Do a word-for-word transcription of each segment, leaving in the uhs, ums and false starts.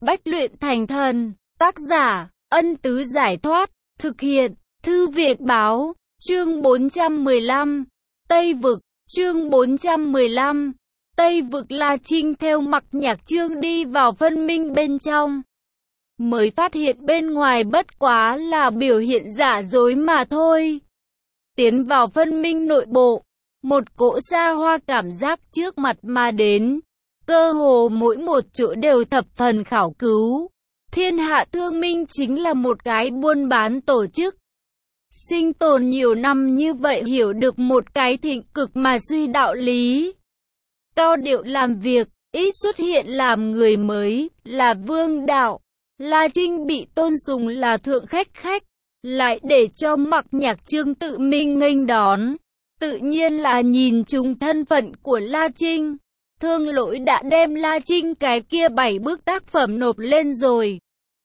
Bách luyện thành thần. Tác giả, Ân Tứ Giải Thoát. Thực hiện, Thư Việt Báo. Chương bốn trăm mười lăm. Tây Vực. Chương bốn trăm mười lăm. Tây Vực. La Trinh theo Mặc Nhạc Chương đi vào phân minh bên trong, mới phát hiện bên ngoài bất quá là biểu hiện giả dối mà thôi. Tiến vào phân minh nội bộ, một cỗ xa hoa cảm giác trước mặt mà đến, cơ hồ mỗi một chỗ đều thập phần khảo cứu. Thiên Hạ Thương Minh chính là một cái buôn bán tổ chức. Sinh tồn nhiều năm như vậy, hiểu được một cái thịnh cực mà suy đạo lý. Cao điệu làm việc, ít xuất hiện làm người mới, là vương đạo. La Trinh bị tôn sùng là thượng khách khách, lại để cho Mặc Nhạc Chương tự mình nghênh đón. Tự nhiên là nhìn trúng thân phận của La Trinh. Thương Lỗi đã đem La Trinh cái kia bảy bức tác phẩm nộp lên rồi,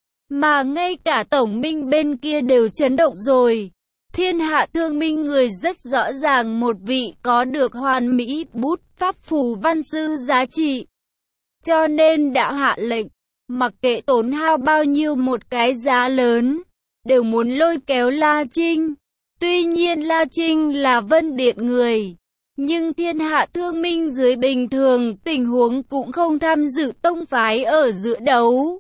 mà ngay cả tổng minh bên kia đều chấn động rồi. Thiên Hạ Thương Minh người rất rõ ràng một vị có được hoàn mỹ bút pháp phù văn sư giá trị, cho nên đã hạ lệnh, mặc kệ tốn hao bao nhiêu một cái giá lớn, đều muốn lôi kéo La Trinh. Tuy nhiên La Trinh là Vân Điện người, nhưng Thiên Hạ Thương Minh dưới bình thường tình huống cũng không tham dự tông phái ở giữa đấu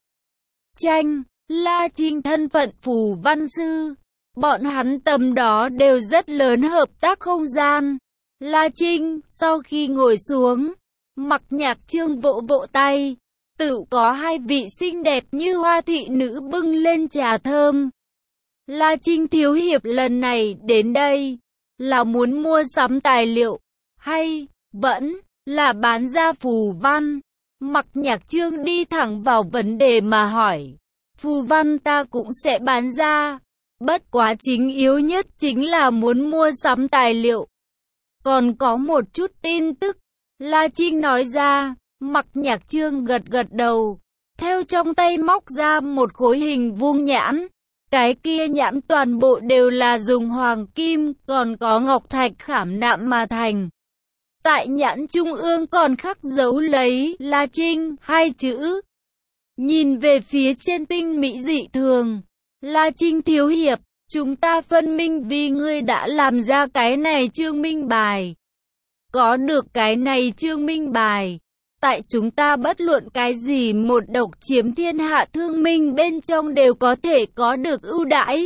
tranh. La Trinh thân phận phù văn sư, bọn hắn tầm đó đều rất lớn hợp tác không gian. La Trinh sau khi ngồi xuống, Mặc Nhạc Chương vỗ vỗ tay, tự có hai vị xinh đẹp như hoa thị nữ bưng lên trà thơm. La Trinh thiếu hiệp lần này đến đây là muốn mua sắm tài liệu, hay vẫn là bán ra phù văn? Mặc Nhạc Chương đi thẳng vào vấn đề mà hỏi. Phù văn ta cũng sẽ bán ra, bất quá chính yếu nhất chính là muốn mua sắm tài liệu. Còn có một chút tin tức, La Trinh nói ra. Mặc Nhạc Chương gật gật đầu, theo trong tay móc ra một khối hình vuông nhãn. Cái kia nhãn toàn bộ đều là dùng hoàng kim, còn có ngọc thạch khảm nạm mà thành. Tại nhãn trung ương còn khắc dấu lấy La Trinh hai chữ. Nhìn về phía trên tinh mỹ dị thường. La Trinh thiếu hiệp, chúng ta phân minh vì ngươi đã làm ra cái này chương minh bài. Có được cái này chương minh bài, tại chúng ta bất luận cái gì một độc chiếm Thiên Hạ Thương Minh bên trong đều có thể có được ưu đãi.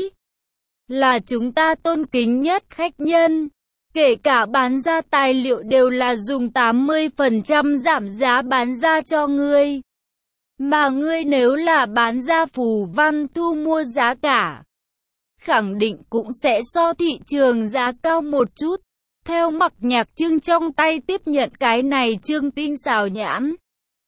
Là chúng ta tôn kính nhất khách nhân, kể cả bán ra tài liệu đều là dùng tám mươi phần trăm giảm giá bán ra cho ngươi. Mà ngươi nếu là bán ra phù văn thu mua giá cả, khẳng định cũng sẽ so thị trường giá cao một chút. Theo Mặc Nhạc Chương trong tay tiếp nhận cái này chương tinh xảo nhãn,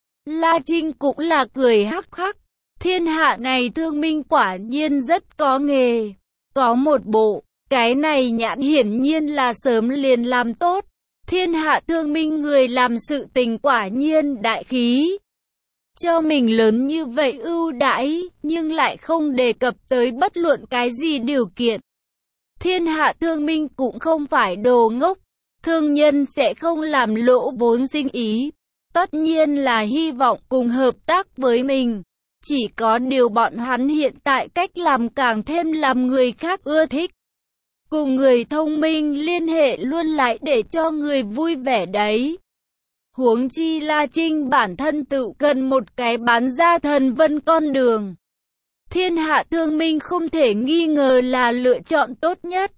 La Trinh cũng là cười hắc hắc. Thiên hạ này thương minh quả nhiên rất có nghề, có một bộ, cái này nhãn hiển nhiên là sớm liền làm tốt. Thiên hạ thương minh người làm sự tình quả nhiên đại khí, cho mình lớn như vậy ưu đãi, nhưng lại không đề cập tới bất luận cái gì điều kiện. Thiên Hạ Thương Minh cũng không phải đồ ngốc, thương nhân sẽ không làm lỗ vốn sinh ý, tất nhiên là hy vọng cùng hợp tác với mình. Chỉ có điều bọn hắn hiện tại cách làm càng thêm làm người khác ưa thích. Cùng người thông minh liên hệ luôn lại để cho người vui vẻ đấy. Huống chi La Trinh bản thân tự cần một cái bán ra thần vân con đường. Thiên Hạ Thương Minh không thể nghi ngờ là lựa chọn tốt nhất.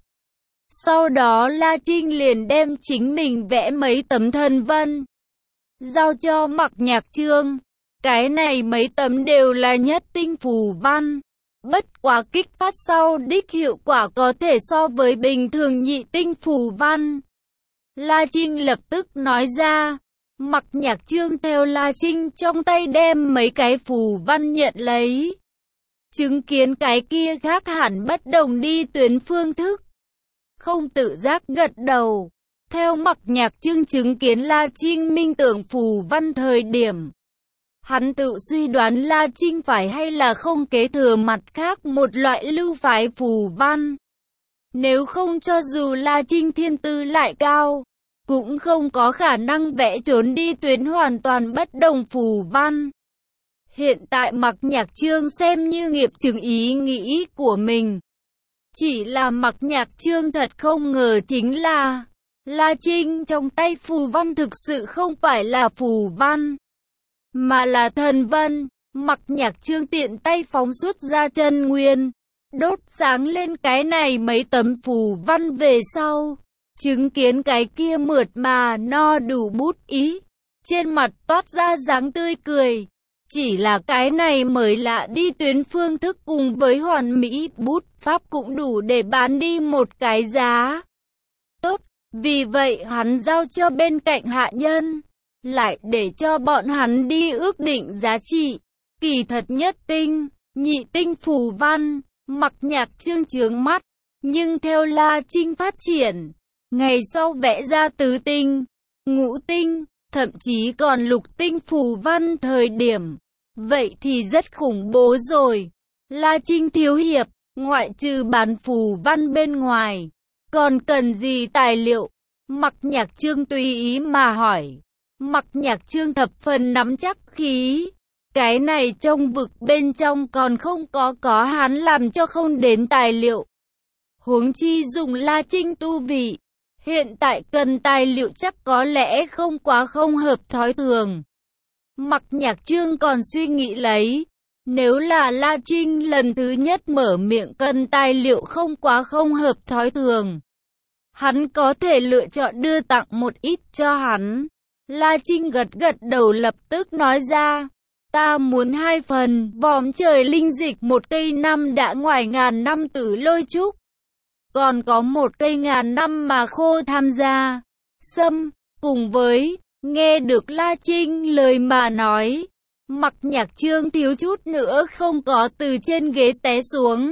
Sau đó La Trinh liền đem chính mình vẽ mấy tấm thần vân, giao cho Mặc Nhạc Chương. Cái này mấy tấm đều là nhất tinh phù văn, bất quá kích phát sau đích hiệu quả có thể so với bình thường nhị tinh phù văn. La Trinh lập tức nói ra. Mặc Nhạc Chương theo La Trinh trong tay đem mấy cái phù văn nhận lấy, chứng kiến cái kia khác hẳn bất đồng đi tuyến phương thức, không tự giác gật đầu. Theo Mặc Nhạc Chương chứng kiến La Trinh minh tưởng phù văn thời điểm, hắn tự suy đoán La Trinh phải hay là không kế thừa mặt khác một loại lưu phái phù văn. Nếu không cho dù La Trinh thiên tư lại cao, cũng không có khả năng vẽ trốn đi tuyến hoàn toàn bất đồng phù văn. Hiện tại Mạc Nhạc Chương xem như nghiệp chứng ý nghĩ của mình. Chỉ là Mạc Nhạc Chương thật không ngờ chính là La Trinh trong tay phù văn thực sự không phải là phù văn, mà là thần vân. Mạc Nhạc Chương tiện tay phóng xuất ra chân nguyên, đốt sáng lên cái này mấy tấm phù văn về sau. Chứng kiến cái kia mượt mà no đủ bút ý, trên mặt toát ra dáng tươi cười. Chỉ là cái này mới lạ đi, tuyến phương thức cùng với hoàn mỹ bút pháp cũng đủ để bán đi một cái giá tốt. Vì vậy hắn giao cho bên cạnh hạ nhân, lại để cho bọn hắn đi ước định giá trị. Kỳ thật nhất tinh, nhị tinh phù văn, Mạc Nhạc Chương chướng mắt, nhưng theo La Trinh phát triển, ngày sau vẽ ra tứ tinh, ngũ tinh, thậm chí còn lục tinh phù văn thời điểm, vậy thì rất khủng bố rồi. La Trinh thiếu hiệp, ngoại trừ bán phù văn bên ngoài, còn cần gì tài liệu? Mạc Nhạc Chương tùy ý mà hỏi. Mạc Nhạc Chương thập phần nắm chắc khí. Cái này trong vực bên trong còn không có có hắn làm cho không đến tài liệu. Huống chi dùng La Trinh tu vị, hiện tại cần tài liệu chắc có lẽ không quá không hợp thói thường. Mạc Nhạc Chương còn suy nghĩ lấy, nếu là La Trinh lần thứ nhất mở miệng cần tài liệu không quá không hợp thói thường, hắn có thể lựa chọn đưa tặng một ít cho hắn. La Trinh gật gật đầu lập tức nói ra, ta muốn hai phần vòm trời linh dịch, một cây năm đã ngoài ngàn năm tử lôi trúc, còn có một cây ngàn năm mà khô tham gia sâm. Cùng với nghe được La Trinh lời mà nói, Mạc Nhạc Chương thiếu chút nữa không có từ trên ghế té xuống.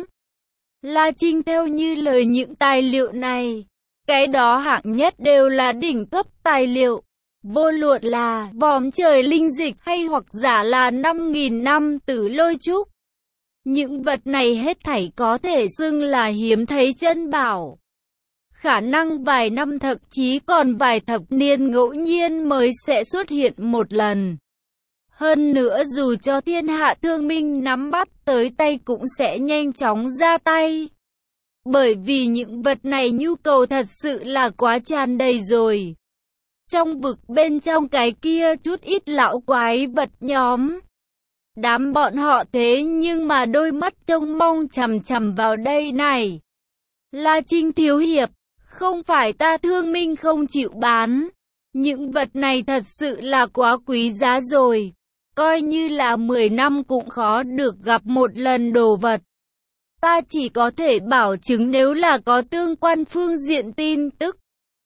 La Trinh theo như lời những tài liệu này, cái đó hạng nhất đều là đỉnh cấp tài liệu. Vô luận là vòm trời linh dịch hay hoặc giả là năm nghìn năm tử lôi trúc, những vật này hết thảy có thể xưng là hiếm thấy chân bảo. Khả năng vài năm thậm chí còn vài thập niên ngẫu nhiên mới sẽ xuất hiện một lần. Hơn nữa dù cho thiên hạ thương minh nắm bắt tới tay cũng sẽ nhanh chóng ra tay. Bởi vì những vật này nhu cầu thật sự là quá tràn đầy rồi. Trong vực bên trong cái kia chút ít lão quái vật nhóm, đám bọn họ thế nhưng mà đôi mắt trông mong chằm chằm vào đây này. La Trinh thiếu hiệp, không phải ta thương minh không chịu bán, những vật này thật sự là quá quý giá rồi, coi như là mười năm cũng khó được gặp một lần đồ vật. Ta chỉ có thể bảo chứng nếu là có tương quan phương diện tin tức,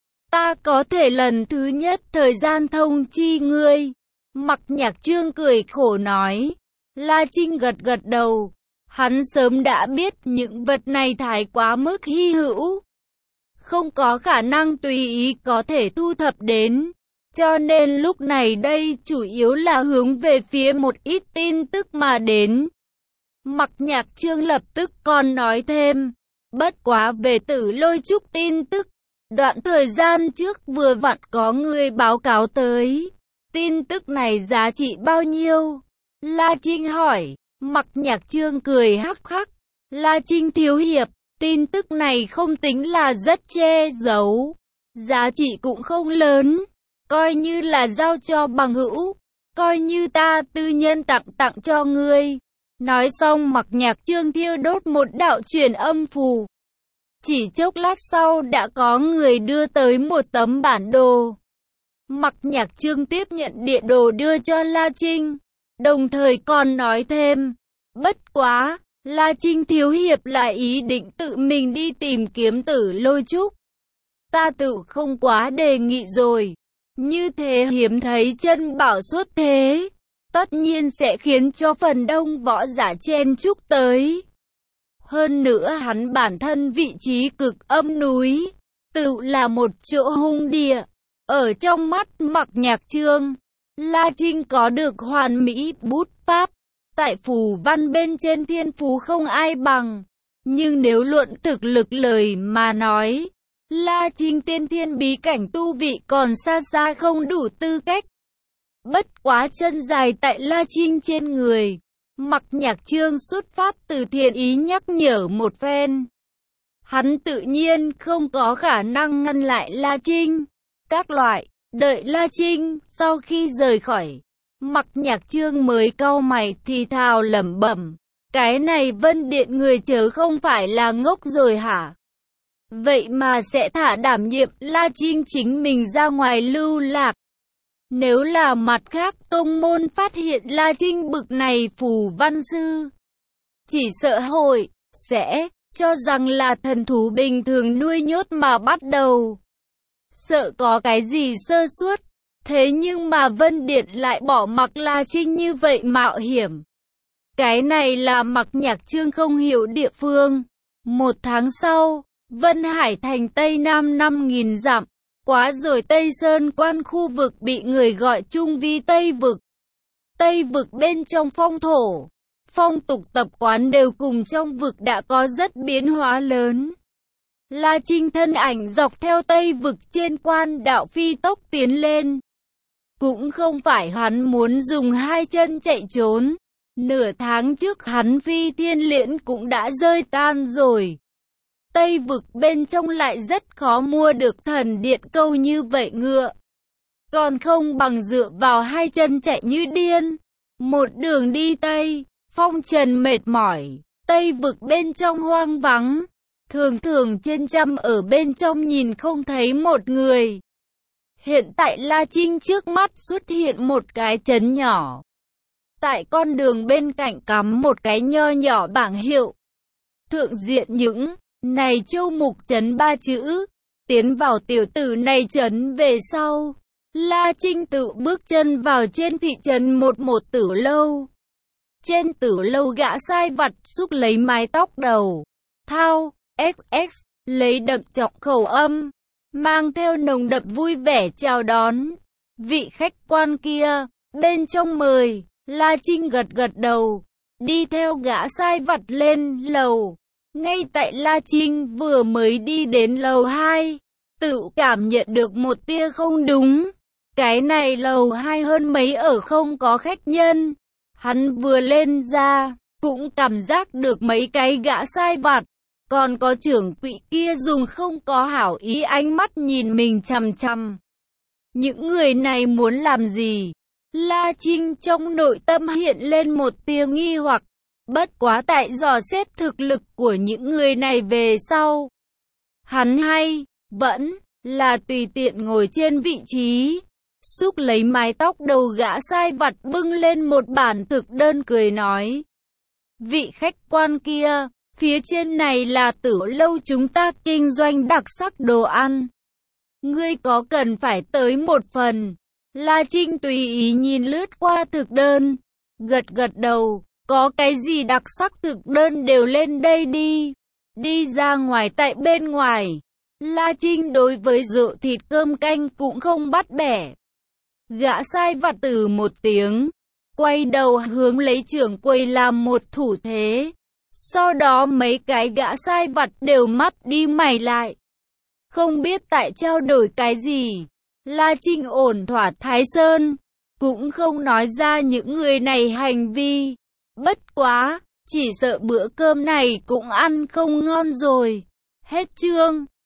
ta có thể lần thứ nhất thời gian thông chi ngươi. Mạc Nhạc Chương cười khổ nói. La Trinh gật gật đầu, hắn sớm đã biết những vật này thái quá mức hy hữu, không có khả năng tùy ý có thể thu thập đến, cho nên lúc này đây chủ yếu là hướng về phía một ít tin tức mà đến. Mạc Nhạc Chương lập tức còn nói thêm, bất quá về tử lôi trúc tin tức, đoạn thời gian trước vừa vặn có người báo cáo tới, tin tức này giá trị bao nhiêu? La Trinh hỏi. Mạc Nhạc Chương cười hắc hắc, La Trinh thiếu hiệp, tin tức này không tính là rất che giấu, giá trị cũng không lớn, coi như là giao cho bằng hữu, coi như ta tư nhân tặng tặng cho ngươi. Nói xong Mạc Nhạc Chương thiêu đốt một đạo truyền âm phù. Chỉ chốc lát sau đã có người đưa tới một tấm bản đồ. Mạc Nhạc Chương tiếp nhận địa đồ đưa cho La Trinh, đồng thời còn nói thêm, bất quá, La Trinh thiếu hiệp lại ý định tự mình đi tìm kiếm tử lôi trúc. Ta tự không quá đề nghị rồi, như thế hiếm thấy chân bảo xuất thế, tất nhiên sẽ khiến cho phần đông võ giả chen chúc tới. Hơn nữa hắn bản thân vị trí cực âm núi, tự là một chỗ hung địa. Ở trong mắt Mạc Nhạc Chương, La Trinh có được hoàn mỹ bút pháp, tại phù văn bên trên thiên phú không ai bằng. Nhưng nếu luận thực lực lời mà nói, La Trinh tiên thiên bí cảnh tu vị còn xa xa không đủ tư cách. Bất quá chân dài tại La Trinh trên người. Mặc Nhạc Trương xuất phát từ thiện ý nhắc nhở một phen. Hắn tự nhiên không có khả năng ngăn lại La Trinh. Các loại, đợi La Trinh, sau khi rời khỏi, Mặc Nhạc Trương mới cau mày thì thào lẩm bẩm. Cái này Vân Điện người chớ không phải là ngốc rồi hả? Vậy mà sẽ thả đảm nhiệm La Trinh chính mình ra ngoài lưu lạc. Nếu là mặt khác tông môn phát hiện La Trinh bực này phù văn sư, chỉ sợ hội, sẽ cho rằng là thần thú bình thường nuôi nhốt mà bắt đầu. Sợ có cái gì sơ suất, thế nhưng mà Vân Điện lại bỏ mặc La Trinh như vậy mạo hiểm. Cái này là Mặc Nhạc Trương không hiểu địa phương. Một tháng sau, Vân Hải thành Tây Nam năm nghìn dặm. Quá rồi Tây Sơn Quan khu vực bị người gọi chung vi Tây Vực. Tây Vực bên trong phong thổ, phong tục tập quán đều cùng trong vực đã có rất biến hóa lớn. La Trinh thân ảnh dọc theo Tây Vực trên quan đạo phi tốc tiến lên. Cũng không phải hắn muốn dùng hai chân chạy trốn. Nửa tháng trước hắn phi thiên liễn cũng đã rơi tan rồi. Tây Vực bên trong lại rất khó mua được thần điện câu như vậy ngựa. Còn không bằng dựa vào hai chân chạy như điên. Một đường đi Tây, phong trần mệt mỏi. Tây Vực bên trong hoang vắng. Thường thường trên trăm ở bên trong nhìn không thấy một người. Hiện tại La Trinh trước mắt xuất hiện một cái trấn nhỏ. Tại con đường bên cạnh cắm một cái nho nhỏ bảng hiệu. Thượng diện những này châu mục trấn ba chữ. Tiến vào tiểu tử này trấn về sau, La Trinh tự bước chân vào trên thị trấn một một tử lâu. Trên tử lâu gã sai vặt xúc lấy mái tóc đầu, thao, ích ích, lấy đậm trọng khẩu âm, mang theo nồng đậm vui vẻ chào đón. Vị khách quan kia, bên trong mời. La Trinh gật gật đầu, đi theo gã sai vặt lên lầu. Ngay tại La Trinh vừa mới đi đến lầu hai, tự cảm nhận được một tia không đúng. Cái này lầu hai hơn mấy ở không có khách nhân. Hắn vừa lên ra, cũng cảm giác được mấy cái gã sai vặt. Còn có trưởng quỹ kia dùng không có hảo ý ánh mắt nhìn mình chằm chằm. Những người này muốn làm gì? La Trinh trong nội tâm hiện lên một tia nghi hoặc. Bất quá tại dò xét thực lực của những người này về sau, hắn hay vẫn là tùy tiện ngồi trên vị trí, xúc lấy mái tóc đầu gã sai vặt bưng lên một bản thực đơn cười nói. Vị khách quan kia, phía trên này là tử lâu chúng ta kinh doanh đặc sắc đồ ăn. Ngươi có cần phải tới một phần? La Trinh tùy ý nhìn lướt qua thực đơn, gật gật đầu, có cái gì đặc sắc thực đơn đều lên đây đi. Đi ra ngoài tại bên ngoài, La Trinh đối với rượu thịt cơm canh cũng không bắt bẻ. Gã sai vặt từ một tiếng, quay đầu hướng lấy trưởng quầy làm một thủ thế. Sau đó mấy cái gã sai vặt đều mắt đi mày lại. Không biết tại trao đổi cái gì, La Trinh ổn thỏa Thái Sơn, cũng không nói ra những người này hành vi. Bất quá, chỉ sợ bữa cơm này cũng ăn không ngon rồi. Hết chương.